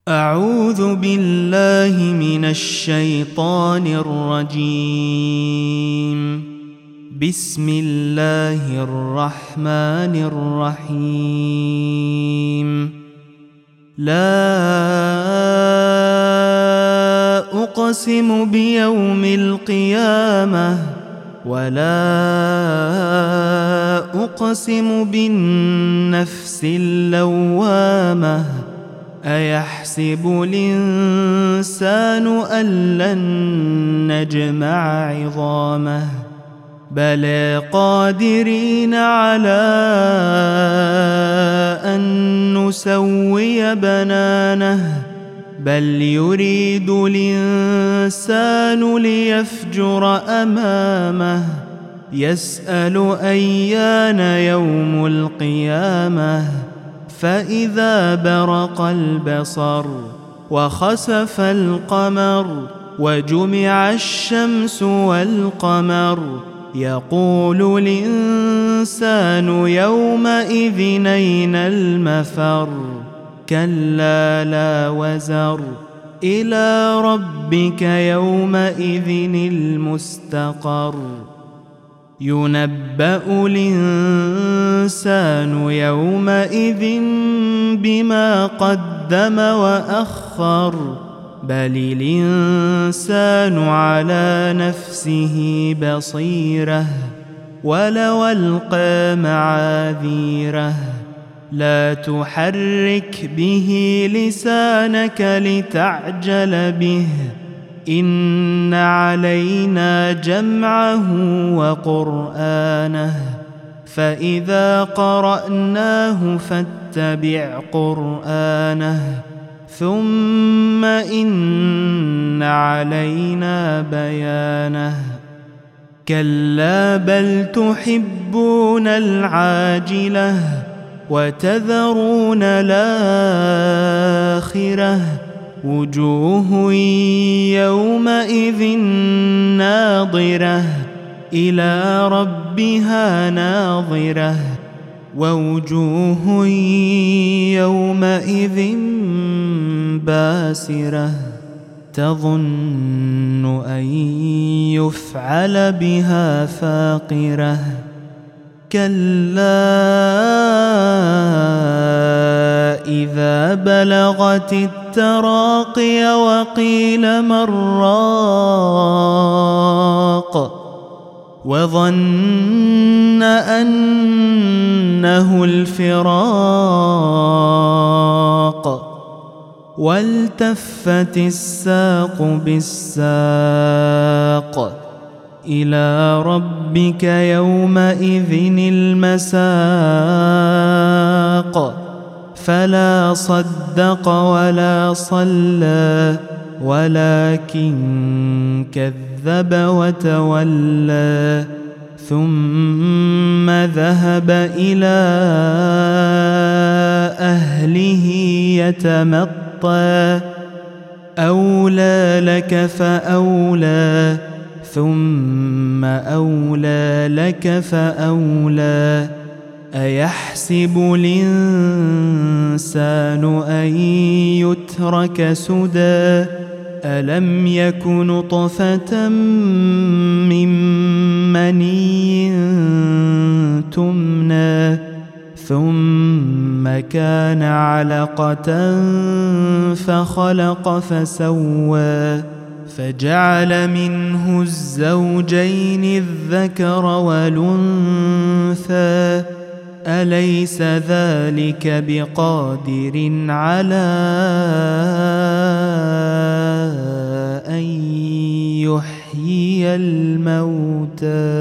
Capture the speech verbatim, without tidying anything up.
أعوذ بالله من الشيطان الرجيم. بسم الله الرحمن الرحيم. لا أقسم بيوم القيامة ولا أقسم بالنفس اللوامة. أيحسب الإنسان أن لن نجمع عظامه بلى قادرين على أن نسوي بنانه بل يريد الإنسان ليفجر أمامه يسأل أيان يوم القيامة فإذا برق البصر وخسف القمر وجمع الشمس والقمر يقول الإنسان يومئذ أين المفر كلا لا وزر إلى ربك يومئذ المستقر. ينبأ الإنسان يومئذ بما قدم وأخر بل الإنسان على نفسه بصيرة ولو ألقى معاذيره لا تحرك به لسانك لتعجل به إن علينا جمعه وقرآنه فإذا قرأناه فاتبع قرآنه ثم إن علينا بيانه. كلا بل تحبون العاجلة وتذرون الآخرة وجوه يومئذ ناظرة إلى ربها ناظرة ووجوه يومئذ باسرة تظن أن يفعل بها فاقرة. كلا إذا بلغت التراقي وقيل من راق وظن أنه الفراق والتفت الساق بالساق إلى ربك يومئذ المساق. فلا صدق ولا صلى ولكن كذب وتولى ثم ذهب إلى أهله يتمطى أولى لك فأولى ثم أولى لك فأولى. أيحسب الإنسان أن يترك سدى ألم يك نطفة من مني تمنى ثم كان علقة فخلق فسوى فجعل منه الزوجين الذكر والأنثى أليس ذلك بقادر على أن يحيي الموتى.